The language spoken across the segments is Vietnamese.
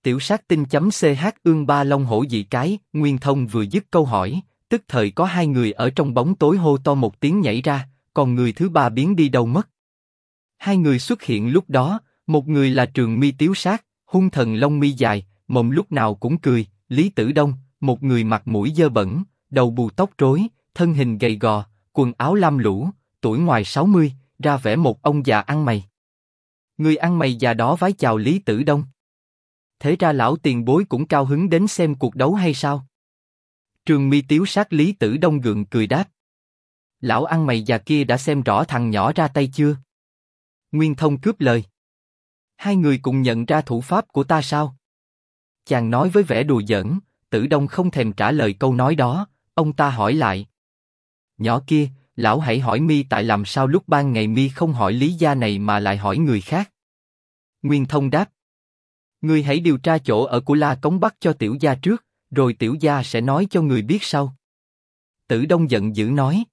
Tiểu sát tinh chấm ch ương ba long hổ dị cái. Nguyên Thông vừa dứt câu hỏi, tức thời có hai người ở trong bóng tối hô to một tiếng nhảy ra, còn người thứ ba biến đi đâu mất. Hai người xuất hiện lúc đó, một người là Trường Mi Tiếu Sát, hung thần lông mi dài, mồm lúc nào cũng cười, Lý Tử Đông, một người mặt mũi dơ bẩn, đầu bù tóc rối, thân hình gầy gò, quần áo lam lũ, tuổi ngoài 60, ra vẻ một ông già ăn mày. Người ăn mày già đó vái chào Lý Tử Đông. Thế ra lão tiền bối cũng cao hứng đến xem cuộc đấu hay sao? Trường Mi Tiếu Sát Lý Tử Đông gượng cười đáp. Lão ăn mày già kia đã xem rõ thằng nhỏ ra tay chưa? Nguyên Thông cướp lời. Hai người cùng nhận ra thủ pháp của ta sao? Chàng nói với vẻ đùa giỡn. Tử Đông không thèm trả lời câu nói đó, ông ta hỏi lại. Nhỏ kia, lão hãy hỏi mi tại làm sao lúc ban ngày mi không hỏi Lý gia này mà lại hỏi người khác. Nguyên Thông đáp. Ngươi hãy điều tra chỗ ở của La Cống Bắc cho tiểu gia trước, rồi tiểu gia sẽ nói cho người biết sau. Tử Đông giận dữ nói.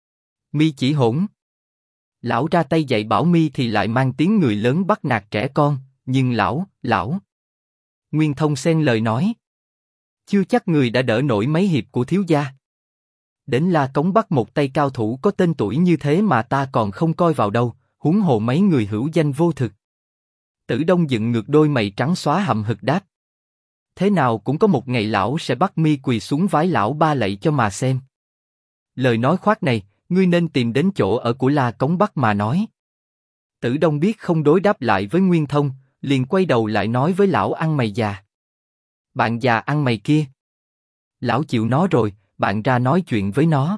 Mi chỉ hỗn. Lão ra tay dạy bảo mi thì lại mang tiếng người lớn bắt nạt trẻ con, nhưng lão. Nguyên Thông xen lời nói. Chưa chắc người đã đỡ nổi mấy hiệp của thiếu gia. Đến La Cống Bắc một tay cao thủ có tên tuổi như thế mà ta còn không coi vào đâu, huống hồ mấy người hữu danh vô thực. Tử Đông dựng ngược đôi mày trắng xóa hậm hực đáp. Thế nào cũng có một ngày lão sẽ bắt mi quỳ xuống vái lão ba lạy cho mà xem. Lời nói khoác này, ngươi nên tìm đến chỗ ở của La Cống Bắc mà nói. Tử Đông biết không đối đáp lại với Nguyên Thông, liền quay đầu lại nói với lão ăn mày già. Bạn già ăn mày kia. Lão chịu nó rồi, bạn ra nói chuyện với nó.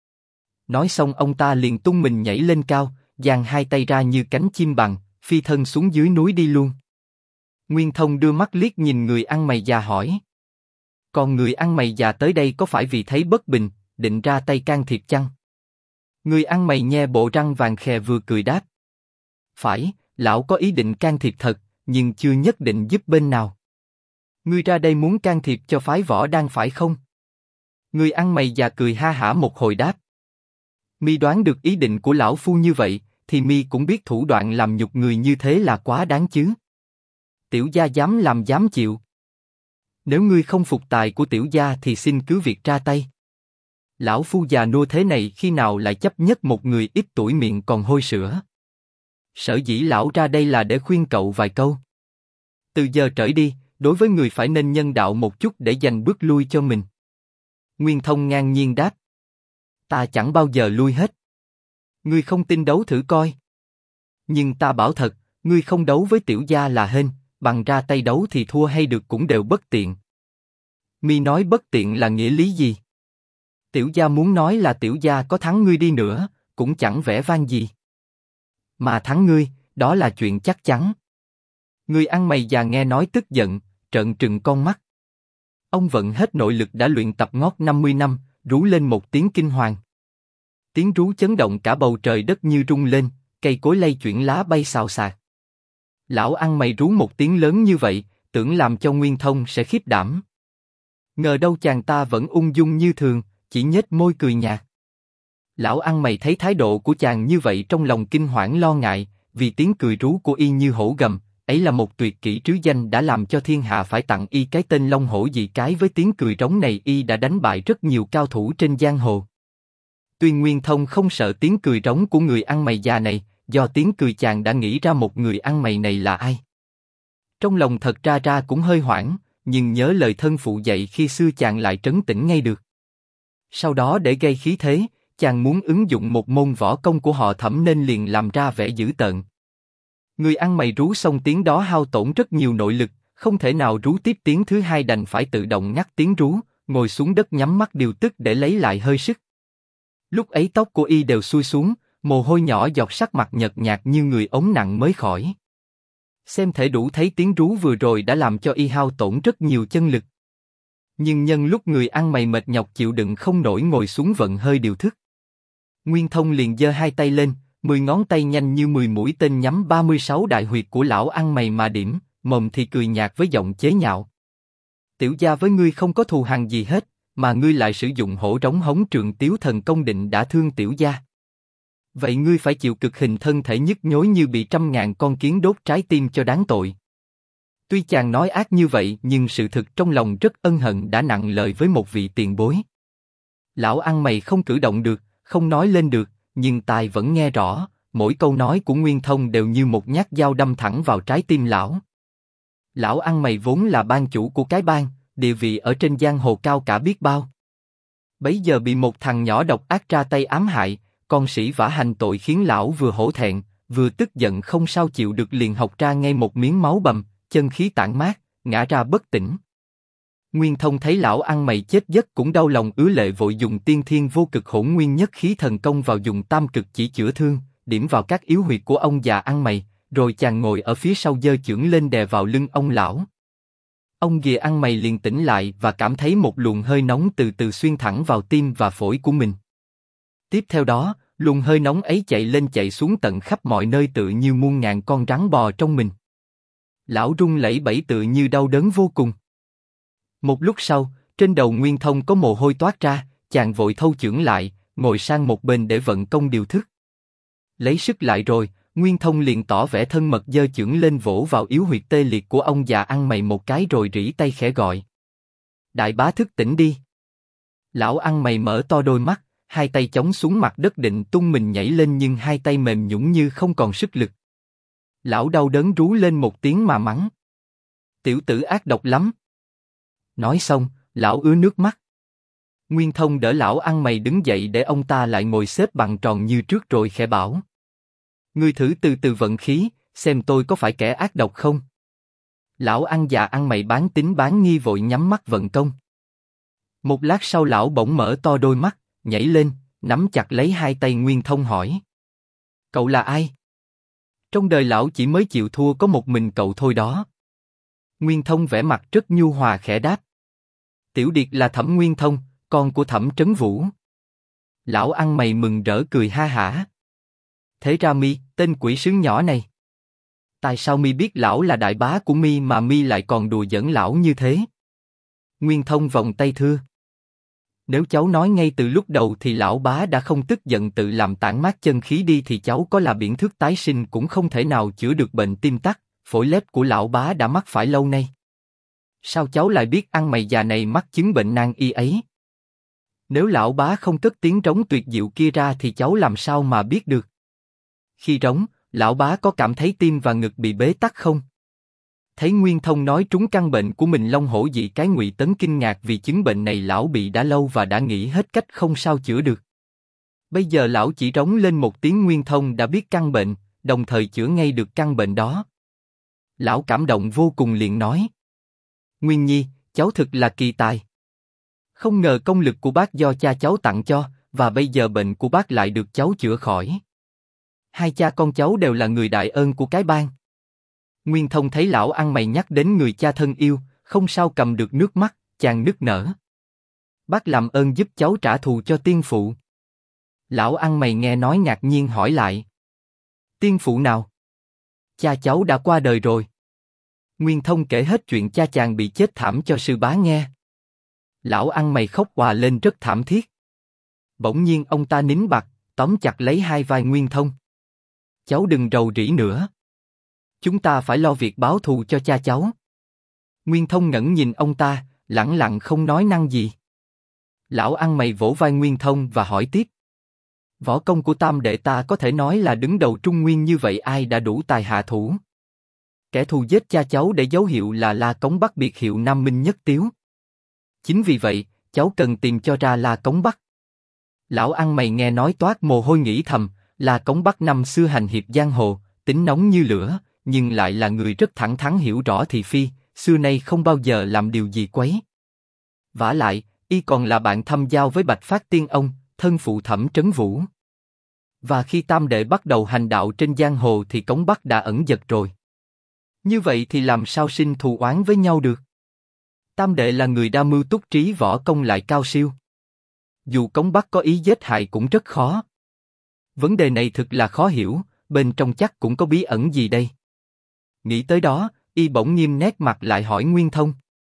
Nói xong ông ta liền tung mình nhảy lên cao, giang hai tay ra như cánh chim bằng, phi thân xuống dưới núi đi luôn. Nguyên Thông đưa mắt liếc nhìn người ăn mày già hỏi. Còn người ăn mày già tới đây có phải vì thấy bất bình, định ra tay can thiệp chăng? Người ăn mày nhe bộ răng vàng khè vừa cười đáp. Phải, lão có ý định can thiệp thật, nhưng chưa nhất định giúp bên nào. Ngươi ra đây muốn can thiệp cho phái Võ Đan phải không? Người ăn mày già cười ha hả một hồi đáp. Mi đoán được ý định của lão phu như vậy, thì mi cũng biết thủ đoạn làm nhục người như thế là quá đáng chứ. Tiểu gia dám làm dám chịu. Nếu ngươi không phục tài của tiểu gia thì xin cứ việc ra tay. Lão phu già nua thế này khi nào lại chấp nhất một người ít tuổi miệng còn hôi sữa. Sở dĩ lão ra đây là để khuyên cậu vài câu. Từ giờ trở đi, đối với người phải nên nhân đạo một chút để dành bước lui cho mình. Nguyên Thông ngang nhiên đáp. Ta chẳng bao giờ lui hết. Ngươi không tin đấu thử coi. Nhưng ta bảo thật, ngươi không đấu với tiểu gia là hên, bằng ra tay đấu thì thua hay được cũng đều bất tiện. Mi nói bất tiện là nghĩa lý gì? Tiểu gia muốn nói là tiểu gia có thắng ngươi đi nữa, cũng chẳng vẻ vang gì. Mà thắng ngươi, đó là chuyện chắc chắn. Người ăn mày già nghe nói tức giận, trợn trừng con mắt. Ông vận hết nội lực đã luyện tập ngót 50 năm, rú lên một tiếng kinh hoàng. Tiếng rú chấn động cả bầu trời đất như rung lên, cây cối lay chuyển lá bay xào xạc. Lão ăn mày rú một tiếng lớn như vậy, tưởng làm cho Nguyên Thông sẽ khiếp đảm. Ngờ đâu chàng ta vẫn ung dung như thường, chỉ nhếch môi cười nhạt. Lão ăn mày thấy thái độ của chàng như vậy trong lòng kinh hoảng lo ngại, vì tiếng cười rú của y như hổ gầm, ấy là một tuyệt kỹ trứ danh đã làm cho thiên hạ phải tặng y cái tên Long Hổ Dị Cái. Với tiếng cười rống này y đã đánh bại rất nhiều cao thủ trên giang hồ. Tuy Nguyên Thông không sợ tiếng cười rống của người ăn mày già này, do tiếng cười chàng đã nghĩ ra một người ăn mày này là ai. Trong lòng thật ra cũng hơi hoảng, nhưng nhớ lời thân phụ dạy khi xưa chàng lại trấn tĩnh ngay được. Sau đó để gây khí thế, chàng muốn ứng dụng một môn võ công của họ Thẩm nên liền làm ra vẻ dữ tợn. Người ăn mày rú xong tiếng đó hao tổn rất nhiều nội lực, không thể nào rú tiếp tiếng thứ hai đành phải tự động ngắt tiếng rú, ngồi xuống đất nhắm mắt điều tức để lấy lại hơi sức. Lúc ấy tóc của y đều xuôi xuống, mồ hôi nhỏ giọt, sắc mặt nhợt nhạt như người ốm nặng mới khỏi. Xem thể đủ thấy tiếng rú vừa rồi đã làm cho y hao tổn rất nhiều chân lực. Nhưng nhân lúc người ăn mày mệt nhọc chịu đựng không nổi ngồi xuống vận hơi điều thức. Nguyên Thông liền giơ hai tay lên, 10 ngón tay nhanh như 10 mũi tên nhắm 36 đại huyệt của lão ăn mày mà điểm, mồm thì cười nhạt với giọng chế nhạo. Tiểu gia với ngươi không có thù hằn gì hết, mà ngươi lại sử dụng hổ trống hống Trượng Tiếu thần công định đã thương tiểu gia. Vậy ngươi phải chịu cực hình thân thể nhức nhối như bị 100.000 con kiến đốt trái tim cho đáng tội. Tuy chàng nói ác như vậy nhưng sự thực trong lòng rất ân hận đã nặng lời với một vị tiền bối. Lão ăn mày không cử động được, không nói lên được, nhưng tai vẫn nghe rõ, mỗi câu nói của Nguyên Thông đều như một nhát dao đâm thẳng vào trái tim lão. Lão ăn mày vốn là ban chủ của cái bang, địa vị ở trên giang hồ cao cả biết bao. Bấy giờ bị một thằng nhỏ độc ác ra tay ám hại, con sĩ vả hành tội khiến lão vừa hổ thẹn, vừa tức giận không sao chịu được liền học ra ngay một miếng máu bầm, chân khí tản mát, ngã ra bất tỉnh. Nguyên Thông thấy lão ăn mày chết giấc cũng đau lòng ứa lệ vội dùng tiên thiên vô cực hỗn nguyên nhất khí thần công vào dùng tam cực chỉ chữa thương, điểm vào các yếu huyệt của ông già ăn mày, rồi chàng ngồi ở phía sau giơ chưởng lên đè vào lưng ông lão. Ông ghìa ăn mày liền tỉnh lại và cảm thấy một luồng hơi nóng từ từ xuyên thẳng vào tim và phổi của mình. Tiếp theo đó, luồng hơi nóng ấy chạy lên chạy xuống tận khắp mọi nơi tự như muôn ngàn con rắn bò trong mình. Lão run lẩy bẩy tự như đau đớn vô cùng. Một lúc sau, trên đầu Nguyên Thông có mồ hôi toát ra, chàng vội thâu chưởng lại, ngồi sang một bên để vận công điều thức. Lấy sức lại rồi, Nguyên Thông liền tỏ vẻ thân mật giơ chưởng lên vỗ vào yếu huyệt tê liệt của ông già ăn mày một cái rồi rỉ tay khẽ gọi. Đại bá thức tỉnh đi. Lão ăn mày mở to đôi mắt, hai tay chống xuống mặt đất định tung mình nhảy lên nhưng hai tay mềm nhũn như không còn sức lực. Lão đau đớn rú lên một tiếng mà mắng. Tiểu tử ác độc lắm. Nói xong, lão ứa nước mắt. Nguyên Thông đỡ lão ăn mày đứng dậy để ông ta lại ngồi xếp bằng tròn như trước rồi khẽ bảo. Ngươi thử từ từ vận khí, xem tôi có phải kẻ ác độc không? Lão ăn già ăn mày bán tín bán nghi vội nhắm mắt vận công. Một lát sau lão bỗng mở to đôi mắt, nhảy lên, nắm chặt lấy hai tay Nguyên Thông hỏi. Cậu là ai? Trong đời lão chỉ mới chịu thua có một mình cậu thôi đó. Nguyên Thông vẻ mặt rất nhu hòa khẽ đáp. Tiểu điệt là Thẩm Nguyên Thông, con của Thẩm Trấn Vũ. Lão ăn mày mừng rỡ cười ha hả. Thế ra mi, tên quỷ sứ nhỏ này. Tại sao mi biết lão là đại bá của mi mà mi lại còn đùa giỡn lão như thế? Nguyên Thông vòng tay thưa. Nếu cháu nói ngay từ lúc đầu thì lão bá đã không tức giận tự làm tản mát chân khí đi thì cháu có là biển thước tái sinh cũng không thể nào chữa được bệnh tim tắc, phổi lép của lão bá đã mắc phải lâu nay. Sao cháu lại biết ăn mày già này mắc chứng bệnh nan y ấy? Nếu lão bá không cất tiếng trống tuyệt diệu kia ra thì cháu làm sao mà biết được? Khi trống, lão bá có cảm thấy tim và ngực bị bế tắc không? Thấy Nguyên Thông nói trúng căn bệnh của mình long hổ dị cái Ngụy Tấn kinh ngạc vì chứng bệnh này lão bị đã lâu và đã nghĩ hết cách không sao chữa được. Bây giờ lão chỉ trống lên một tiếng Nguyên Thông đã biết căn bệnh, đồng thời chữa ngay được căn bệnh đó. Lão cảm động vô cùng liền nói. Nguyên Nhi, cháu thực là kỳ tài. Không ngờ công lực của bác do cha cháu tặng cho, và bây giờ bệnh của bác lại được cháu chữa khỏi. Hai cha con cháu đều là người đại ơn của cái bang. Nguyên Thông thấy lão ăn mày nhắc đến người cha thân yêu, không sao cầm được nước mắt, chàng nức nở. Bác làm ơn giúp cháu trả thù cho tiên phụ. Lão ăn mày nghe nói ngạc nhiên hỏi lại. Tiên phụ nào? Cha cháu đã qua đời rồi. Nguyên Thông kể hết chuyện cha chàng bị chết thảm cho sư bá nghe. Lão ăn mày khóc òa lên rất thảm thiết. Bỗng nhiên ông ta nín bặt, tóm chặt lấy hai vai Nguyên Thông. Cháu đừng rầu rĩ nữa. Chúng ta phải lo việc báo thù cho cha cháu. Nguyên Thông ngẩng nhìn ông ta, lẳng lặng không nói năng gì. Lão ăn mày vỗ vai Nguyên Thông và hỏi tiếp. Võ công của tam đệ ta có thể nói là đứng đầu Trung Nguyên như vậy ai đã đủ tài hạ thủ? Kẻ thù giết cha cháu để dấu hiệu là La Cống Bắc biệt hiệu Nam Minh Nhất Tiếu. Chính vì vậy, cháu cần tìm cho ra La Cống Bắc. Lão ăn mày nghe nói toát mồ hôi nghĩ thầm, La Cống Bắc năm xưa hành hiệp giang hồ, tính nóng như lửa, nhưng lại là người rất thẳng thắn hiểu rõ thị phi, xưa nay không bao giờ làm điều gì quấy. Vả lại, y còn là bạn thâm giao với Bạch Phát Tiên Ông, thân phụ Thẩm Trấn Vũ. Và khi tam đệ bắt đầu hành đạo trên giang hồ thì Cống Bắc đã ẩn dật rồi. Như vậy thì làm sao sinh thù oán với nhau được? Tam đệ là người đa mưu túc trí võ công lại cao siêu. Dù Cống Bắc có ý giết hại cũng rất khó. Vấn đề này thực là khó hiểu, bên trong chắc cũng có bí ẩn gì đây. Nghĩ tới đó, y bỗng nghiêm nét mặt lại hỏi Nguyên Thông.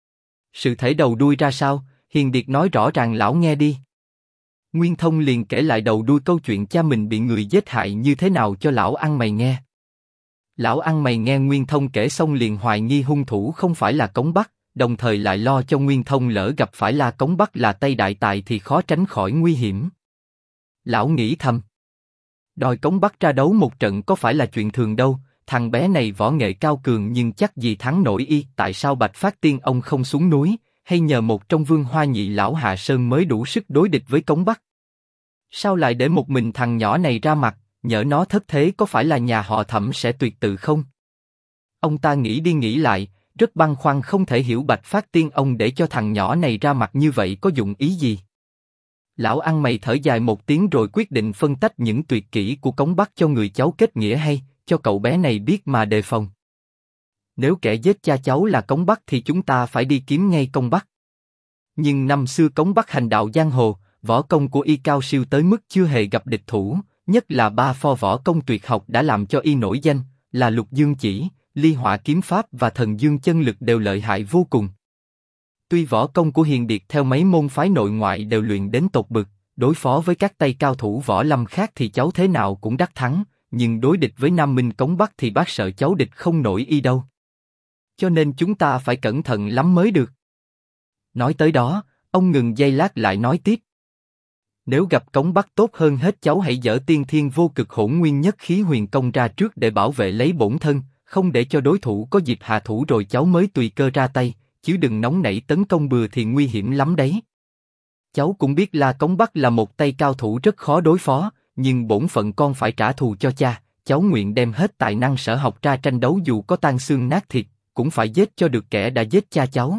Sự thể đầu đuôi ra sao, hiền điệt nói rõ ràng lão nghe đi. Nguyên Thông liền kể lại đầu đuôi câu chuyện cha mình bị người giết hại như thế nào cho lão ăn mày nghe. Lão ăn mày nghe Nguyên Thông kể xong liền hoài nghi hung thủ không phải là Cống Bắc, đồng thời lại lo cho Nguyên Thông lỡ gặp phải La Cống Bắc là Tây Đại Tài thì khó tránh khỏi nguy hiểm. Lão nghĩ thầm, đòi Cống Bắc ra đấu một trận có phải là chuyện thường đâu, thằng bé này võ nghệ cao cường nhưng chắc gì thắng nổi y. Tại sao Bạch Phát Tiên ông không xuống núi, hay nhờ một trong Vương Hoa Nhị lão hạ sơn mới đủ sức đối địch với Cống Bắc? Sao lại để một mình thằng nhỏ này ra mặt, nhỡ nó thất thế có phải là nhà họ Thẩm sẽ tuyệt tự không? Ông ta nghĩ đi nghĩ lại, rất băn khoăn không thể hiểu Bạch Phát Tiên ông để cho thằng nhỏ này ra mặt như vậy có dụng ý gì. Lão ăn mày thở dài một tiếng rồi quyết định phân tách những tuyệt kỹ của Cống Bắc cho người cháu kết nghĩa hay, cho cậu bé này biết mà đề phòng. Nếu kẻ giết cha cháu là Cống Bắc thì chúng ta phải đi kiếm ngay Cống Bắc. Nhưng năm xưa Cống Bắc hành đạo giang hồ, võ công của y cao siêu tới mức chưa hề gặp địch thủ, nhất là ba pho võ công tuyệt học đã làm cho y nổi danh, là Lục Dương Chỉ, Ly Hỏa Kiếm Pháp và Thần Dương Chân Lực đều lợi hại vô cùng. Tuy võ công của Hiền Điệt theo mấy môn phái nội ngoại đều luyện đến tột bực, đối phó với các tay cao thủ võ lâm khác thì cháu thế nào cũng đắc thắng, nhưng đối địch với Nam Minh Cống Bắc thì bác sợ cháu địch không nổi y đâu. Cho nên chúng ta phải cẩn thận lắm mới được. Nói tới đó, ông ngừng giây lát lại nói tiếp. Nếu gặp Cống Bắc tốt hơn hết cháu hãy dở Tiên Thiên Vô Cực Hỗn Nguyên Nhất Khí Huyền Công ra trước để bảo vệ lấy bổn thân, không để cho đối thủ có dịp hạ thủ rồi cháu mới tùy cơ ra tay, chứ đừng nóng nảy tấn công bừa thì nguy hiểm lắm đấy. Cháu cũng biết là Cống Bắc là một tay cao thủ rất khó đối phó, nhưng bổn phận con phải trả thù cho cha, cháu nguyện đem hết tài năng sở học ra tranh đấu dù có tan xương nát thịt, cũng phải giết cho được kẻ đã giết cha cháu.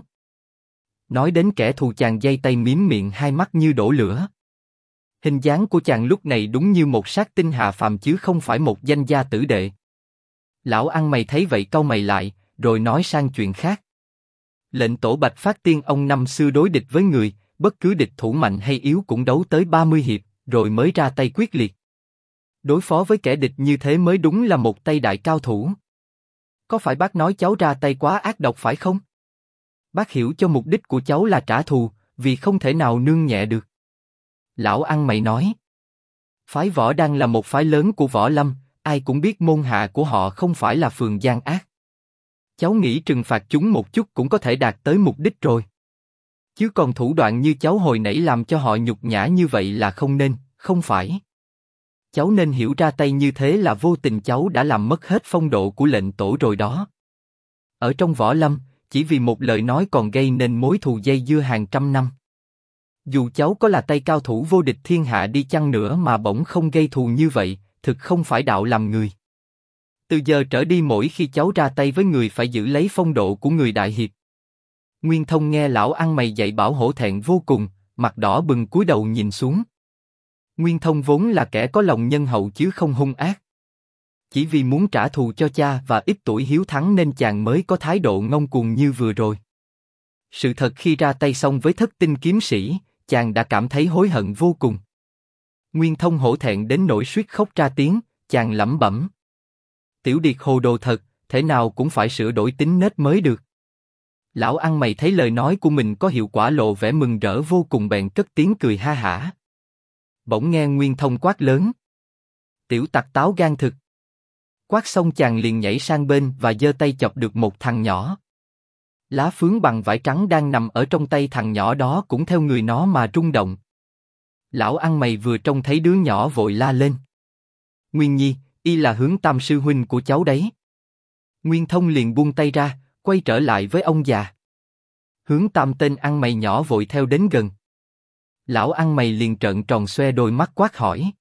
Nói đến kẻ thù chàng giây tay mím miệng hai mắt như đổ lửa. Hình dáng của chàng lúc này đúng như một sát tinh hạ phàm chứ không phải một danh gia tử đệ. Lão ăn mày thấy vậy cau mày lại, rồi nói sang chuyện khác. Lệnh tổ Bạch Phát Tiên ông năm xưa đối địch với người, bất cứ địch thủ mạnh hay yếu cũng đấu tới 30 hiệp, rồi mới ra tay quyết liệt. Đối phó với kẻ địch như thế mới đúng là một tay đại cao thủ. Có phải bác nói cháu ra tay quá ác độc phải không? Bác hiểu cho mục đích của cháu là trả thù, vì không thể nào nương nhẹ được. Lão ăn mày nói. Phái Võ Đăng là một phái lớn của võ lâm, ai cũng biết môn hạ của họ không phải là phường gian ác. Cháu nghĩ trừng phạt chúng một chút cũng có thể đạt tới mục đích rồi. Chứ còn thủ đoạn như cháu hồi nãy làm cho họ nhục nhã như vậy là không nên, không phải. Cháu nên hiểu ra tay như thế là vô tình cháu đã làm mất hết phong độ của lệnh tổ rồi đó. Ở trong võ lâm, chỉ vì một lời nói còn gây nên mối thù dây dưa hàng trăm năm. Dù cháu có là tay cao thủ vô địch thiên hạ đi chăng nữa mà bỗng không gây thù như vậy, thực không phải đạo làm người. Từ giờ trở đi mỗi khi cháu ra tay với người phải giữ lấy phong độ của người đại hiệp. Nguyên Thông nghe lão ăn mày dạy bảo hổ thẹn vô cùng, mặt đỏ bừng cúi đầu nhìn xuống. Nguyên Thông vốn là kẻ có lòng nhân hậu chứ không hung ác. Chỉ vì muốn trả thù cho cha và ít tuổi hiếu thắng nên chàng mới có thái độ ngông cuồng như vừa rồi. Sự thật khi ra tay xong với Thất Tinh kiếm sĩ, chàng đã cảm thấy hối hận vô cùng. Nguyên Thông hổ thẹn đến nỗi suýt khóc ra tiếng, chàng lẩm bẩm. Tiểu Điệt hồ đồ thật, thể nào cũng phải sửa đổi tính nết mới được. Lão ăn mày thấy lời nói của mình có hiệu quả lộ vẻ mừng rỡ vô cùng bèn cất tiếng cười ha hả. Bỗng nghe Nguyên Thông quát lớn. Tiểu tặc táo gan thực. Quát xong chàng liền nhảy sang bên và giơ tay chọc được một thằng nhỏ. Lá phướng bằng vải trắng đang nằm ở trong tay thằng nhỏ đó cũng theo người nó mà rung động. Lão ăn mày vừa trông thấy đứa nhỏ vội la lên. Nguyên Nhi, y là Hướng Tam sư huynh của cháu đấy. Nguyên Thông liền buông tay ra, quay trở lại với ông già. Hướng Tam tên ăn mày nhỏ vội theo đến gần. Lão ăn mày liền trợn tròn xoe đôi mắt quát hỏi.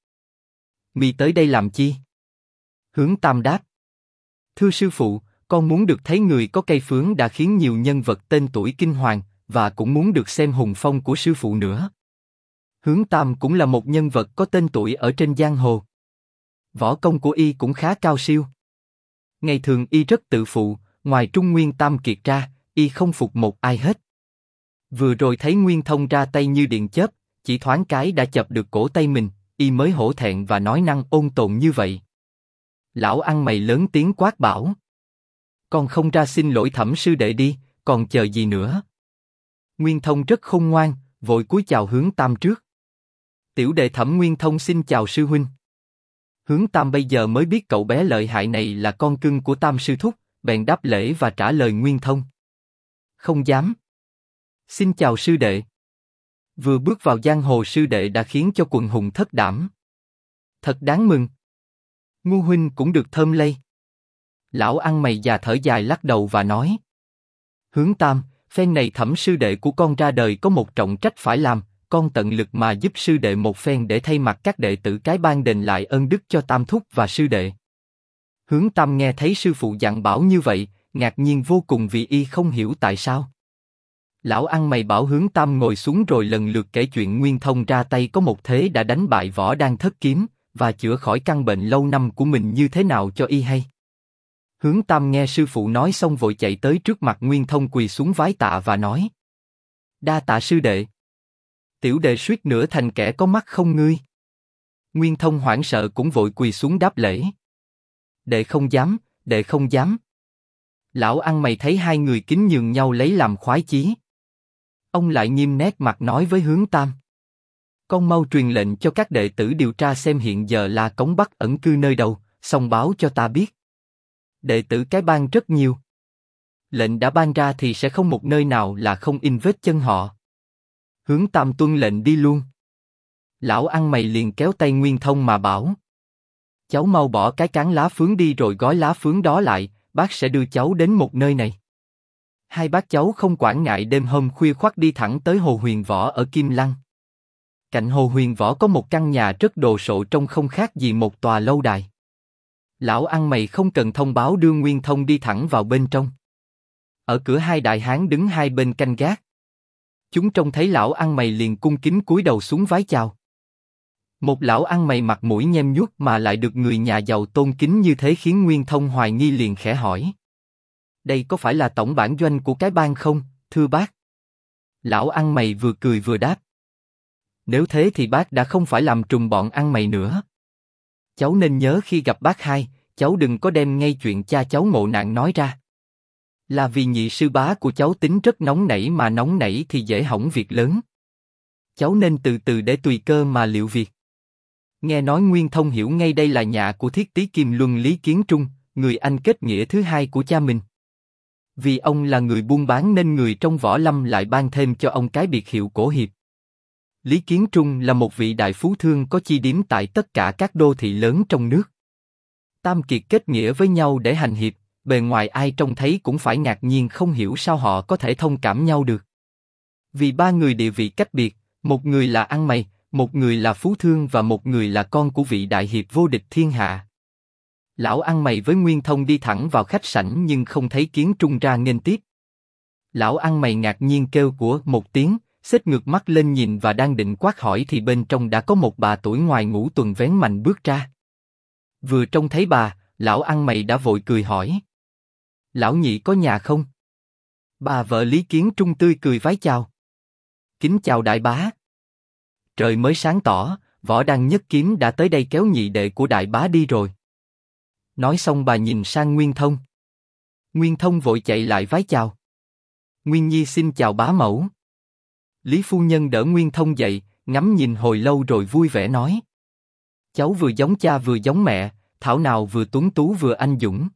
Mi tới đây làm chi? Hướng Tam đáp. Thưa sư phụ, con muốn được thấy người có cây phướng đã khiến nhiều nhân vật tên tuổi kinh hoàng, và cũng muốn được xem hùng phong của sư phụ nữa. Hướng Tam cũng là một nhân vật có tên tuổi ở trên giang hồ. Võ công của y cũng khá cao siêu. Ngày thường y rất tự phụ, ngoài Trung Nguyên Tam Kiệt ra, y không phục một ai hết. Vừa rồi thấy Nguyên Thông ra tay như điện chớp, chỉ thoáng cái đã chập được cổ tay mình, y mới hổ thẹn và nói năng ôn tồn như vậy. Lão ăn mày lớn tiếng quát bảo. Con không ra xin lỗi Thẩm sư đệ đi, còn chờ gì nữa? Nguyên Thông rất khôn ngoan, vội cúi chào Hướng Tam trước. Tiểu đệ Thẩm Nguyên Thông xin chào sư huynh. Hướng Tam bây giờ mới biết cậu bé lợi hại này là con cưng của Tam sư thúc, bèn đáp lễ và trả lời Nguyên Thông. Không dám. Xin chào sư đệ. Vừa bước vào giang hồ sư đệ đã khiến cho quần hùng thất đảm. Thật đáng mừng. Ngu huynh cũng được thơm lây. Lão ăn mày già thở dài lắc đầu và nói. Hướng Tam, phen này Thẩm sư đệ của con ra đời có một trọng trách phải làm, con tận lực mà giúp sư đệ một phen để thay mặt các đệ tử cái bang đền lại ơn đức cho Tam thúc và sư đệ. Hướng Tam nghe thấy sư phụ dặn bảo như vậy, ngạc nhiên vô cùng vì y không hiểu tại sao. Lão ăn mày bảo Hướng Tam ngồi xuống rồi lần lượt kể chuyện Nguyên Thông ra tay có một thế đã đánh bại Võ Đan Thất Kiếm và chữa khỏi căn bệnh lâu năm của mình như thế nào cho y hay. Hướng Tam nghe sư phụ nói xong vội chạy tới trước mặt Nguyên Thông quỳ xuống vái tạ và nói. Đa tạ sư đệ. Tiểu đệ suýt nữa thành kẻ có mắt không ngươi. Nguyên Thông hoảng sợ cũng vội quỳ xuống đáp lễ. Đệ không dám, đệ không dám. Lão ăn mày thấy hai người kính nhường nhau lấy làm khoái chí. Ông lại nghiêm nét mặt nói với Hướng Tam. Con mau truyền lệnh cho các đệ tử điều tra xem hiện giờ La Cống Bắc ẩn cư nơi đâu, xong báo cho ta biết. Đệ tử cái bang rất nhiều. Lệnh đã ban ra thì sẽ không một nơi nào là không in vết chân họ. Hướng Tam tuân lệnh đi luôn. Lão ăn mày liền kéo tay Nguyên Thông mà bảo. Cháu mau bỏ cái cán lá phướng đi rồi gói lá phướng đó lại, bác sẽ đưa cháu đến một nơi này. Hai bác cháu không quản ngại đêm hôm khuya khoắt đi thẳng tới Hồ Huyền Võ ở Kim Lăng. Cạnh Hồ Huyền Võ có một căn nhà rất đồ sộ trông không khác gì một tòa lâu đài. Lão ăn mày không cần thông báo đưa Nguyên Thông đi thẳng vào bên trong. Ở cửa hai đại hán đứng hai bên canh gác. Chúng trông thấy lão ăn mày liền cung kính cúi đầu xuống vái chào. Một lão ăn mày mặt mũi nhem nhuốc mà lại được người nhà giàu tôn kính như thế khiến Nguyên Thông hoài nghi liền khẽ hỏi. Đây có phải là tổng bản doanh của cái bang không, thưa bác? Lão ăn mày vừa cười vừa đáp. Nếu thế thì bác đã không phải làm trùm bọn ăn mày nữa. Cháu nên nhớ khi gặp bác hai, cháu đừng có đem ngay chuyện cha cháu ngộ nạn nói ra. Là vì nhị sư bá của cháu tính rất nóng nảy mà nóng nảy thì dễ hỏng việc lớn. Cháu nên từ từ để tùy cơ mà liệu việc. Nghe nói Nguyên Thông hiểu ngay đây là nhà của thiết tý Kim Luân Lý Kiến Trung, người anh kết nghĩa thứ hai của cha mình. Vì ông là người buôn bán nên người trong võ lâm lại ban thêm cho ông cái biệt hiệu Cổ Hiệp. Lý Kiến Trung là một vị đại phú thương có chi điếm tại tất cả các đô thị lớn trong nước. Tam kiệt kết nghĩa với nhau để hành hiệp, bề ngoài ai trông thấy cũng phải ngạc nhiên không hiểu sao họ có thể thông cảm nhau được. Vì ba người địa vị cách biệt, một người là ăn mày, một người là phú thương và một người là con của vị đại hiệp vô địch thiên hạ. Lão ăn mày với Nguyên Thông đi thẳng vào khách sảnh nhưng không thấy Kiến Trung ra nghênh tiếp. Lão ăn mày ngạc nhiên kêu của một tiếng, xếch ngược mắt lên nhìn và đang định quát hỏi thì bên trong đã có một bà tuổi ngoài ngũ tuần vén mành bước ra. Vừa trông thấy bà, lão ăn mày đã vội cười hỏi. Lão nhị có nhà không? Bà vợ Lý Kiến Trung tươi cười vái chào. Kính chào đại bá. Trời mới sáng tỏ, Võ Đăng Nhất Kiếm đã tới đây kéo nhị đệ của đại bá đi rồi. Nói xong bà nhìn sang Nguyên Thông. Nguyên Thông vội chạy lại vái chào. Nguyên Nhi xin chào bá mẫu. Lý phu nhân đỡ Nguyên Thông dậy, ngắm nhìn hồi lâu rồi vui vẻ nói. Cháu vừa giống cha vừa giống mẹ, thảo nào vừa tuấn tú vừa anh dũng.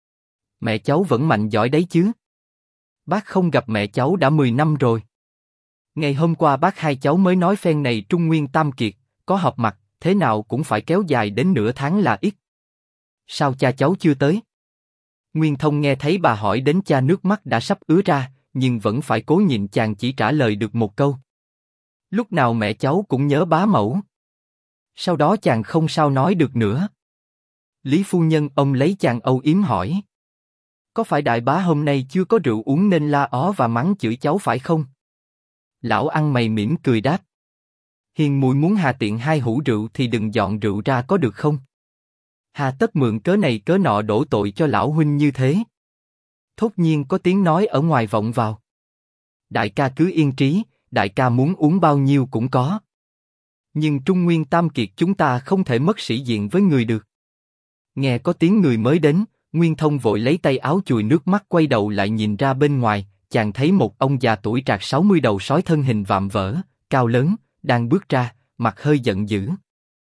Mẹ cháu vẫn mạnh giỏi đấy chứ. Bác không gặp mẹ cháu đã 10 năm rồi. Ngày hôm qua bác hai cháu mới nói phen này Trung Nguyên Tam Kiệt, có họp mặt, thế nào cũng phải kéo dài đến nửa tháng là ít. Sao cha cháu chưa tới? Nguyên Thông nghe thấy bà hỏi đến cha nước mắt đã sắp ứa ra, nhưng vẫn phải cố nhịn chàng chỉ trả lời được một câu. Lúc nào mẹ cháu cũng nhớ bá mẫu. Sau đó chàng không sao nói được nữa. Lý phu nhân ông lấy chàng âu yếm hỏi. Có phải đại bá hôm nay chưa có rượu uống nên la ó và mắng chửi cháu phải không? Lão ăn mày mỉm cười đáp. Hiền muội muốn hà tiện 2 hũ rượu thì đừng dọn rượu ra có được không? Hà tất mượn cớ này cớ nọ đổ tội cho lão huynh như thế. Thốt nhiên có tiếng nói ở ngoài vọng vào. Đại ca cứ yên trí, đại ca muốn uống bao nhiêu cũng có. Nhưng Trung Nguyên Tam Kiệt chúng ta không thể mất sĩ diện với người được. Nghe có tiếng người mới đến, Nguyên Thông vội lấy tay áo chùi nước mắt quay đầu lại nhìn ra bên ngoài, chàng thấy một ông già tuổi trạc 60 đầu sói thân hình vạm vỡ, cao lớn, đang bước ra, mặt hơi giận dữ.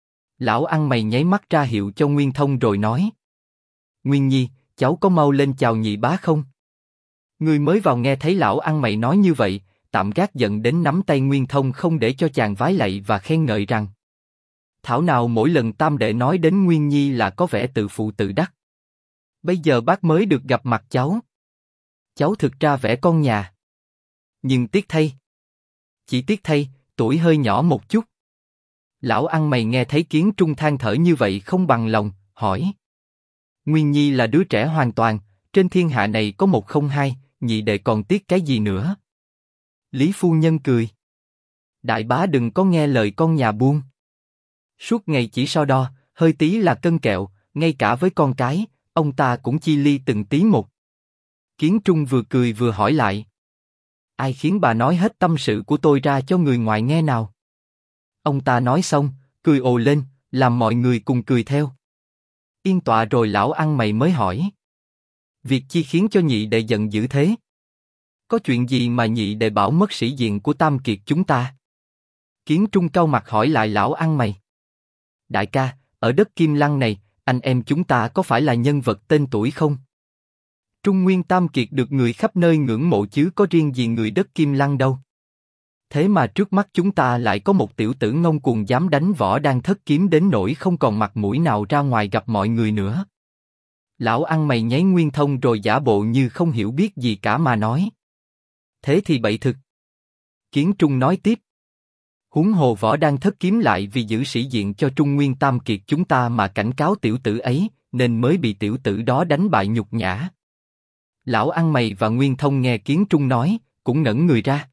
Lão ăn mày nháy mắt ra hiệu cho Nguyên Thông rồi nói. Nguyên Nhi, cháu có mau lên chào nhị bá không? Người mới vào nghe thấy lão ăn mày nói như vậy, tạm gác giận đến nắm tay Nguyên Thông không để cho chàng vái lạy và khen ngợi rằng. Thảo nào mỗi lần tam đệ nói đến Nguyên Nhi là có vẻ tự phụ tự đắc. Bây giờ bác mới được gặp mặt cháu. Cháu thực ra vẻ con nhà. Nhưng tiếc thay. Chỉ tiếc thay, tuổi hơi nhỏ một chút. Lão ăn mày nghe thấy Kiến Trung than thở như vậy không bằng lòng, hỏi. Nguyên Nhi là đứa trẻ hoàn toàn, trên thiên hạ này có một không hai, nhị đệ còn tiếc cái gì nữa? Lý phu nhân cười. Đại bá đừng có nghe lời con nhà buôn. Suốt ngày chỉ so đo, hơi tí là cân kẹo, ngay cả với con cái, ông ta cũng chi ly từng tí một. Kiến Trung vừa cười vừa hỏi lại. Ai khiến bà nói hết tâm sự của tôi ra cho người ngoài nghe nào? Ông ta nói xong, cười ồ lên, làm mọi người cùng cười theo. Yên tọa rồi lão ăn mày mới hỏi. Việc chi khiến cho nhị đệ giận dữ thế? Có chuyện gì mà nhị đệ bảo mất sĩ diện của Tam Kiệt chúng ta? Kiến Trung cau mặt hỏi lại lão ăn mày. Đại ca, ở đất Kim Lăng này, anh em chúng ta có phải là nhân vật tên tuổi không? Trung Nguyên Tam Kiệt được người khắp nơi ngưỡng mộ chứ có riêng gì người đất Kim Lăng đâu. Thế mà trước mắt chúng ta lại có một tiểu tử ngông cuồng dám đánh võ đang thất kiếm đến nỗi không còn mặt mũi nào ra ngoài gặp mọi người nữa. Lão ăn mày nháy Nguyên Thông rồi giả bộ như không hiểu biết gì cả mà nói. Thế thì bậy thực. Kiến Trung nói tiếp. Huống hồ võ đang thất kiếm lại vì giữ sĩ diện cho Trung Nguyên Tam Kiệt chúng ta mà cảnh cáo tiểu tử ấy, nên mới bị tiểu tử đó đánh bại nhục nhã. Lão ăn mày và Nguyên Thông nghe Kiến Trung nói, cũng ngẩn người ra.